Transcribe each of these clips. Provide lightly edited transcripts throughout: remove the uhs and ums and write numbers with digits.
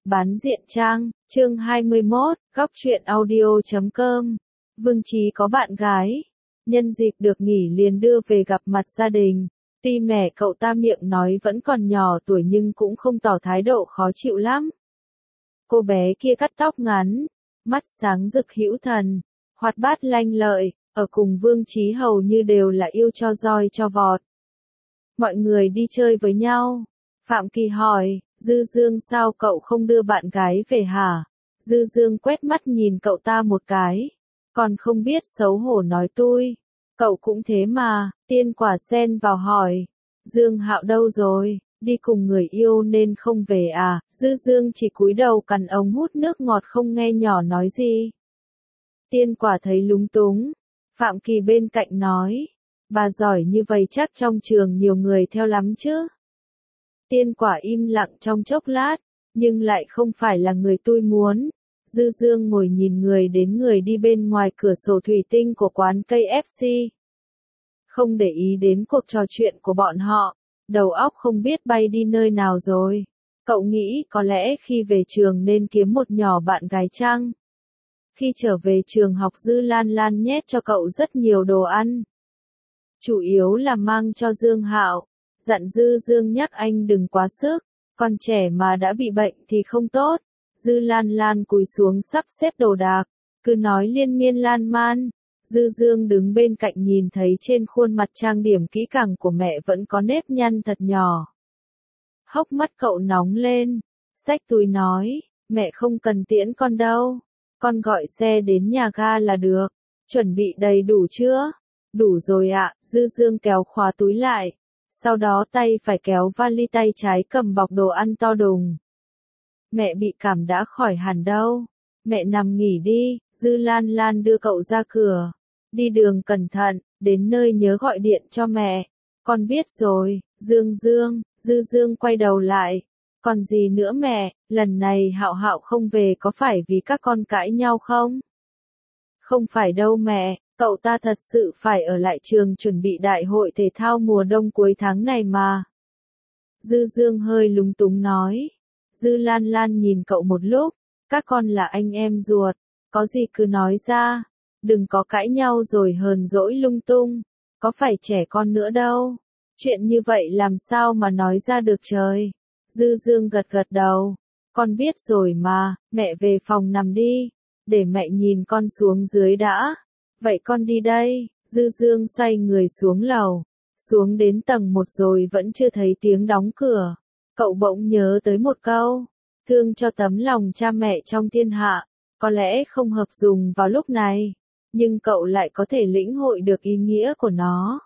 Bán diện trang, chương 21, góc truyện audio.com. Vương Chí có bạn gái. Nhân dịp được nghỉ liền đưa về gặp mặt gia đình. Tuy mẹ cậu ta miệng nói vẫn còn nhỏ tuổi nhưng cũng không tỏ thái độ khó chịu lắm. Cô bé kia cắt tóc ngắn, mắt sáng rực hữu thần, hoạt bát lanh lợi, ở cùng Vương Chí hầu như đều là yêu cho roi cho vọt. Mọi người đi chơi với nhau. Phạm Kỳ hỏi, Dư Dương sao cậu không đưa bạn gái về hả? Dư Dương quét mắt nhìn cậu ta một cái. Còn không biết xấu hổ nói tôi. Cậu cũng thế mà, Tiên Quả xen vào hỏi. Dương Hạo đâu rồi, đi cùng người yêu nên không về à? Dư Dương chỉ cúi đầu cắn ống hút nước ngọt không nghe nhỏ nói gì. Tiên Quả thấy lúng túng. Phạm Kỳ bên cạnh nói. Bà giỏi như vậy chắc trong trường nhiều người theo lắm chứ. Tiên Quả im lặng trong chốc lát, nhưng lại không phải là người tôi muốn. Dư Dương ngồi nhìn người đến người đi bên ngoài cửa sổ thủy tinh của quán KFC. Không để ý đến cuộc trò chuyện của bọn họ, đầu óc không biết bay đi nơi nào rồi. Cậu nghĩ có lẽ khi về trường nên kiếm một nhỏ bạn gái chăng? Khi trở về trường học Dư Lan Lan nhét cho cậu rất nhiều đồ ăn. Chủ yếu là mang cho Dương Hạo. Dặn Dư Dương nhắc anh đừng quá sức, còn trẻ mà đã bị bệnh thì không tốt. Dư Lan Lan cúi xuống sắp xếp đồ đạc, cứ nói liên miên lan man. Dư Dương đứng bên cạnh nhìn thấy trên khuôn mặt trang điểm kỹ càng của mẹ vẫn có nếp nhăn thật nhỏ. Hốc mắt cậu nóng lên, xách túi nói, mẹ không cần tiễn con đâu, con gọi xe đến nhà ga là được, chuẩn bị đầy đủ chưa? Đủ rồi ạ, Dư Dương kéo khóa túi lại. Sau đó tay phải kéo vali tay trái cầm bọc đồ ăn to đùng. Mẹ bị cảm đã khỏi hẳn đâu. Mẹ nằm nghỉ đi, Dư Lan Lan đưa cậu ra cửa. Đi đường cẩn thận, đến nơi nhớ gọi điện cho mẹ. Con biết rồi, Dư Dương quay đầu lại. Còn gì nữa mẹ, lần này Hạo Hạo không về có phải vì các con cãi nhau không? Không phải đâu mẹ. Cậu ta thật sự phải ở lại trường chuẩn bị đại hội thể thao mùa đông cuối tháng này mà. Dư Dương hơi lúng túng nói. Dư Lan Lan nhìn cậu một lúc. Các con là anh em ruột. Có gì cứ nói ra. Đừng có cãi nhau rồi hờn dỗi lung tung. Có phải trẻ con nữa đâu. Chuyện như vậy làm sao mà nói ra được trời. Dư Dương gật gật đầu. Con biết rồi mà, mẹ về phòng nằm đi. Để mẹ nhìn con xuống dưới đã. Vậy con đi đây, Dư Dương xoay người xuống lầu, xuống đến tầng 1 rồi vẫn chưa thấy tiếng đóng cửa. Cậu bỗng nhớ tới một câu, thương cho tấm lòng cha mẹ trong thiên hạ, có lẽ không hợp dùng vào lúc này, nhưng cậu lại có thể lĩnh hội được ý nghĩa của nó.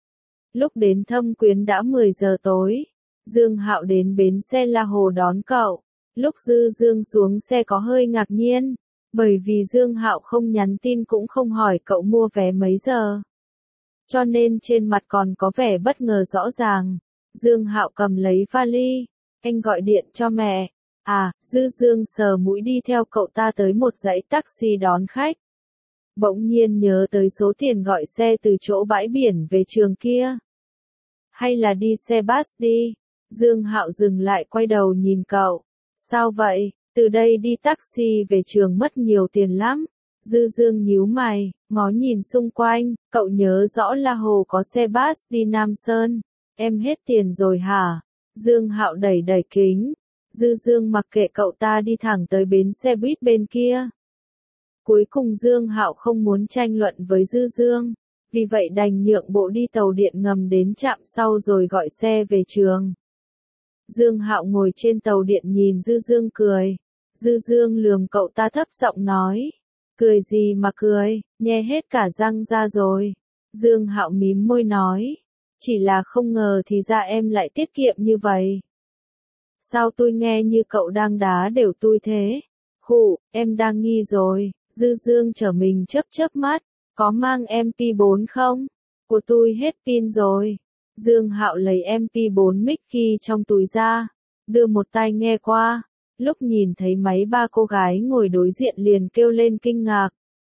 Lúc đến Thâm Quyến đã 10 giờ tối, Dương Hạo đến bến xe La Hồ đón cậu, lúc Dư Dương xuống xe có hơi ngạc nhiên. Bởi vì Dương Hạo không nhắn tin cũng không hỏi cậu mua vé mấy giờ. Cho nên trên mặt còn có vẻ bất ngờ rõ ràng. Dương Hạo cầm lấy vali. Anh gọi điện cho mẹ. À, Dư Dương sờ mũi đi theo cậu ta tới một dãy taxi đón khách. Bỗng nhiên nhớ tới số tiền gọi xe từ chỗ bãi biển về trường kia. Hay là đi xe bus đi. Dương Hạo dừng lại quay đầu nhìn cậu. Sao vậy? Từ đây đi taxi về trường mất nhiều tiền lắm. Dư Dương nhíu mày, ngó nhìn xung quanh, cậu nhớ rõ La Hồ có xe bus đi Nam Sơn. Em hết tiền rồi hả? Dương Hạo đẩy đẩy kính. Dư Dương mặc kệ cậu ta đi thẳng tới bến xe buýt bên kia. Cuối cùng Dương Hạo không muốn tranh luận với Dư Dương. Vì vậy đành nhượng bộ đi tàu điện ngầm đến trạm sau rồi gọi xe về trường. Dương Hạo ngồi trên tàu điện nhìn Dư Dương cười. Dư Dương lườm cậu ta thấp giọng nói. Cười gì mà cười, nhe hết cả răng ra rồi. Dương Hạo mím môi nói. Chỉ là không ngờ thì ra em lại tiết kiệm như vậy. Sao tôi nghe như cậu đang đá đều tôi thế? Khụ, em đang nghi rồi. Dư Dương trở mình chớp mắt. Có mang MP4 không? Của tôi hết pin rồi. Dương Hạo lấy MP4 Mickey trong túi ra. Đưa một tai nghe qua. Lúc nhìn thấy máy ba cô gái ngồi đối diện liền kêu lên kinh ngạc.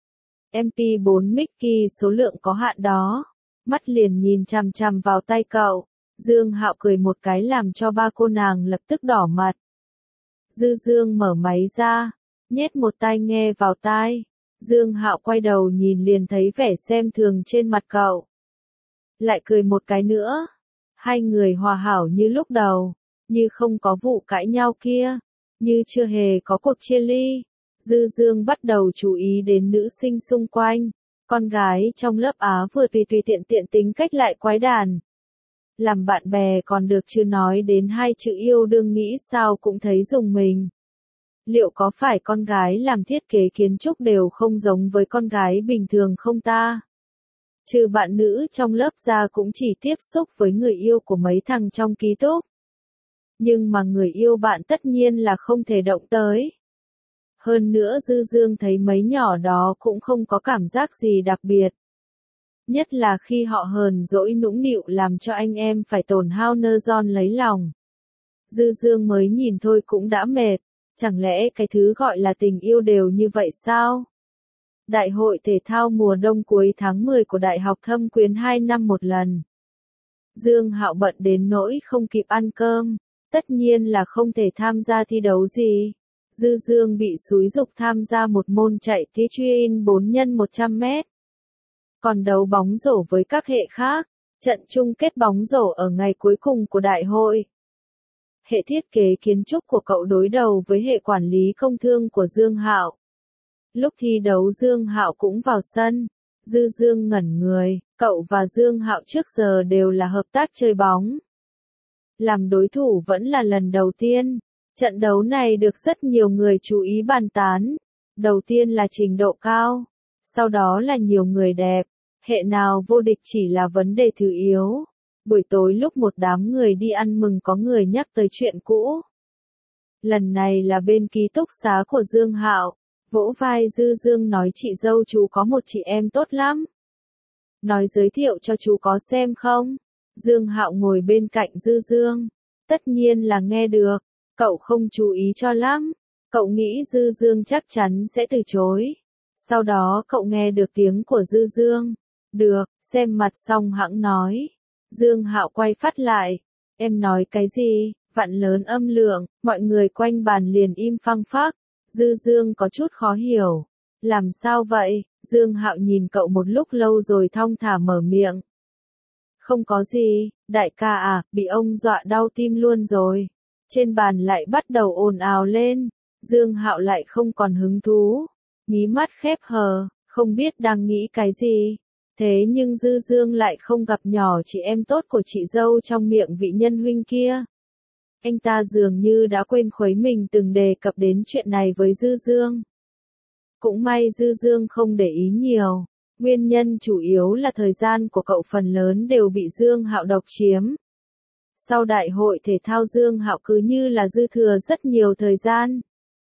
MP4 Mickey số lượng có hạn đó. Mắt liền nhìn chằm chằm vào tay cậu. Dương Hạo cười một cái làm cho ba cô nàng lập tức đỏ mặt. Dư Dương mở máy ra, nhét một tai nghe vào tai. Dương Hạo quay đầu nhìn liền thấy vẻ xem thường trên mặt cậu. Lại cười một cái nữa. Hai người hòa hảo như lúc đầu, như không có vụ cãi nhau kia, như chưa hề có cuộc chia ly. Dư Dương bắt đầu chú ý đến nữ sinh xung quanh. Con gái trong lớp Á vừa tùy tùy tiện tiện tính cách lại quái đản. Làm bạn bè còn được chứ nói đến hai chữ yêu đương nghĩ sao cũng thấy rùng mình. Liệu có phải con gái làm thiết kế kiến trúc đều không giống với con gái bình thường không ta? Trừ bạn nữ trong lớp ra cũng chỉ tiếp xúc với người yêu của mấy thằng trong ký túc. Nhưng mà người yêu bạn tất nhiên là không thể động tới. Hơn nữa Dư Dương thấy mấy nhỏ đó cũng không có cảm giác gì đặc biệt. Nhất là khi họ hờn dỗi nũng nịu làm cho anh em phải tổn hao nơ giòn lấy lòng. Dư Dương mới nhìn thôi cũng đã mệt, chẳng lẽ cái thứ gọi là tình yêu đều như vậy sao? Đại hội thể thao mùa đông cuối tháng 10 của Đại học Thâm Quyến 2 năm một lần. Dương Hạo bận đến nỗi không kịp ăn cơm, tất nhiên là không thể tham gia thi đấu gì. Dư Dương bị xúi giục tham gia một môn chạy tí chuyên 4x100 mét. Còn đấu bóng rổ với các hệ khác, trận chung kết bóng rổ ở ngày cuối cùng của đại hội. Hệ thiết kế kiến trúc của cậu đối đầu với hệ quản lý công thương của Dương Hạo. Lúc thi đấu Dương Hạo cũng vào sân. Dư Dương ngẩn người, cậu và Dương Hạo trước giờ đều là hợp tác chơi bóng. Làm đối thủ vẫn là lần đầu tiên. Trận đấu này được rất nhiều người chú ý bàn tán. Đầu tiên là trình độ cao, sau đó là nhiều người đẹp. Hệ nào vô địch chỉ là vấn đề thứ yếu. Buổi tối lúc một đám người đi ăn mừng có người nhắc tới chuyện cũ. Lần này là bên ký túc xá của Dương Hạo. Vỗ vai Dư Dương nói chị dâu chú có một chị em tốt lắm. Nói giới thiệu cho chú có xem không? Dương Hạo ngồi bên cạnh Dư Dương. Tất nhiên là nghe được. Cậu không chú ý cho lắm. Cậu nghĩ Dư Dương chắc chắn sẽ từ chối. Sau đó cậu nghe được tiếng của Dư Dương. Được, xem mặt xong hẵng nói. Dương Hạo quay phát lại. Em nói cái gì? Vặn lớn âm lượng, mọi người quanh bàn liền im phăng phắc. Dư Dương có chút khó hiểu. Làm sao vậy? Dương Hạo nhìn cậu một lúc lâu rồi thong thả mở miệng. Không có gì, đại ca à, bị ông dọa đau tim luôn rồi. Trên bàn lại bắt đầu ồn ào lên. Dương Hạo lại không còn hứng thú. Mí mắt khép hờ, không biết đang nghĩ cái gì. Thế nhưng Dư Dương lại không gặp nhỏ chị em tốt của chị dâu trong miệng vị nhân huynh kia. Anh ta dường như đã quên khuấy mình từng đề cập đến chuyện này với Dư Dương. Cũng may Dư Dương không để ý nhiều. Nguyên nhân chủ yếu là thời gian của cậu phần lớn đều bị Dương Hạo độc chiếm. Sau đại hội thể thao Dương Hạo cứ như là dư thừa rất nhiều thời gian.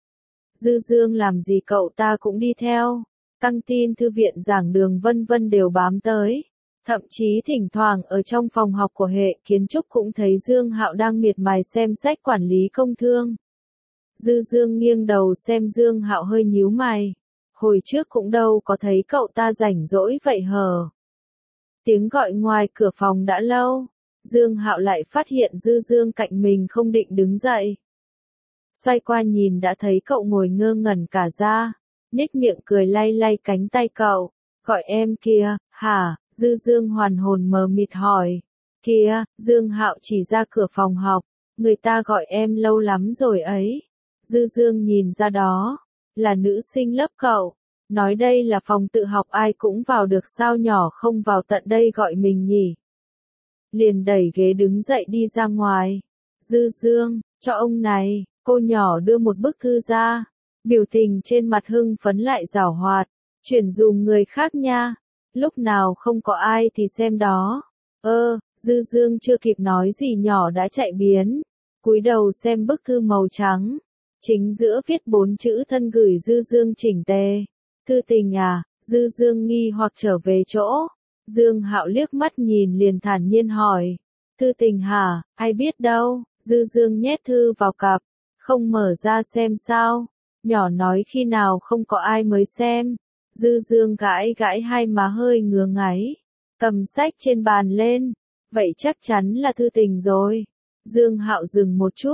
Dư Dương làm gì cậu ta cũng đi theo. Căng tin thư viện giảng đường vân vân đều bám tới. Thậm chí thỉnh thoảng ở trong phòng học của hệ kiến trúc cũng thấy Dương Hạo đang miệt mài xem sách quản lý công thương. Dư Dương nghiêng đầu xem Dương Hạo hơi nhíu mày. Hồi trước cũng đâu có thấy cậu ta rảnh rỗi vậy hờ. Tiếng gọi ngoài cửa phòng đã lâu. Dương Hạo lại phát hiện Dư Dương cạnh mình không định đứng dậy. Xoay qua nhìn đã thấy cậu ngồi ngơ ngẩn cả ra. Nhếch miệng cười lay lay cánh tay cậu. Gọi em kia, hả? Dư Dương hoàn hồn mờ mịt hỏi. Kia, Dương Hạo chỉ ra cửa phòng học. Người ta gọi em lâu lắm rồi ấy. Dư Dương nhìn ra đó. Là nữ sinh lớp cậu. Nói đây là phòng tự học ai cũng vào được sao nhỏ không vào tận đây gọi mình nhỉ. Liền đẩy ghế đứng dậy đi ra ngoài. Dư Dương, cho ông này, cô nhỏ đưa một bức thư ra. Biểu tình trên mặt hưng phấn lại giảo hoạt. Chuyển dùm người khác nha. Lúc nào không có ai thì xem đó. Dư Dương chưa kịp nói gì nhỏ đã chạy biến. Cúi đầu xem bức thư màu trắng. Chính giữa viết 4 chữ thân gửi Dư Dương chỉnh tề. Thư tình à? Dư Dương nghi hoặc trở về chỗ. Dương Hạo liếc mắt nhìn liền thản nhiên hỏi. Thư tình hả? Ai biết đâu. Dư Dương nhét thư vào cặp. Không mở ra xem sao. Nhỏ nói khi nào không có ai mới xem. Dư Dương gãi gãi hai má hơi ngứa ngáy. Cầm sách trên bàn lên. Vậy chắc chắn là thư tình rồi. Dương Hạo dừng một chút.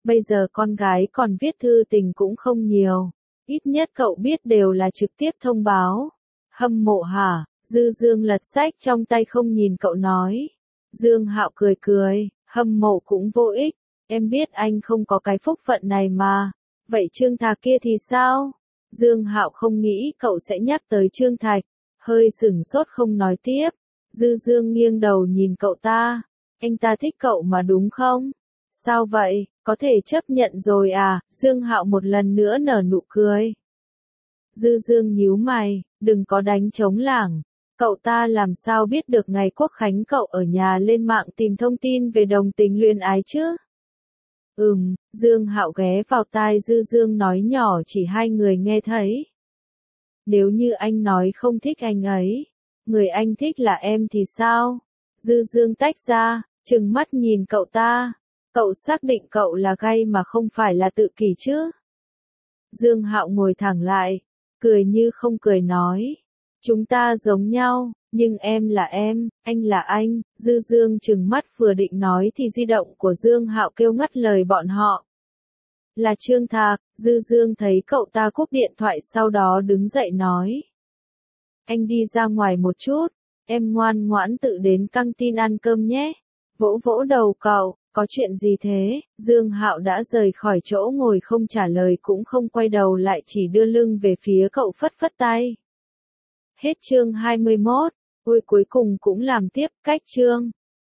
Bây giờ con gái còn viết thư tình cũng không nhiều. Ít nhất cậu biết đều là trực tiếp thông báo. Hâm mộ hả? Dư Dương lật sách trong tay không nhìn cậu nói. Dương Hạo cười cười, hâm mộ cũng vô ích. Em biết anh không có cái phúc phận này mà. Vậy Trương Thạc kia thì sao? Dương Hạo không nghĩ cậu sẽ nhắc tới Trương Thạch. Hơi sửng sốt không nói tiếp. Dư Dương nghiêng đầu nhìn cậu ta. Anh ta thích cậu mà đúng không? Sao vậy, có thể chấp nhận rồi à? Dương Hạo một lần nữa nở nụ cười. Dư Dương nhíu mày, đừng có đánh trống lảng. Cậu ta làm sao biết được ngày Quốc Khánh cậu ở nhà lên mạng tìm thông tin về đồng tính luyến ái chứ? Dương Hạo ghé vào tai Dư Dương nói nhỏ chỉ hai người nghe thấy. Nếu như anh nói không thích anh ấy, người anh thích là em thì sao? Dư Dương tách ra, trừng mắt nhìn cậu ta. Cậu xác định cậu là gay mà không phải là tự kỷ chứ? Dương Hạo ngồi thẳng lại, cười như không cười nói. Chúng ta giống nhau, nhưng em là em, anh là anh. Dư Dương trừng mắt vừa định nói thì di động của Dương Hạo kêu ngắt lời bọn họ. Là Trương Thạc. Dư Dương thấy cậu ta cúp điện thoại sau đó đứng dậy nói. Anh đi ra ngoài một chút, em ngoan ngoãn tự đến căng tin ăn cơm nhé. Vỗ vỗ đầu cậu, có chuyện gì thế? Dương Hạo đã rời khỏi chỗ ngồi không trả lời cũng không quay đầu lại chỉ đưa lưng về phía cậu phất phất tay. Hết chương 21, ôi cuối cùng cũng làm tiếp, cách chương.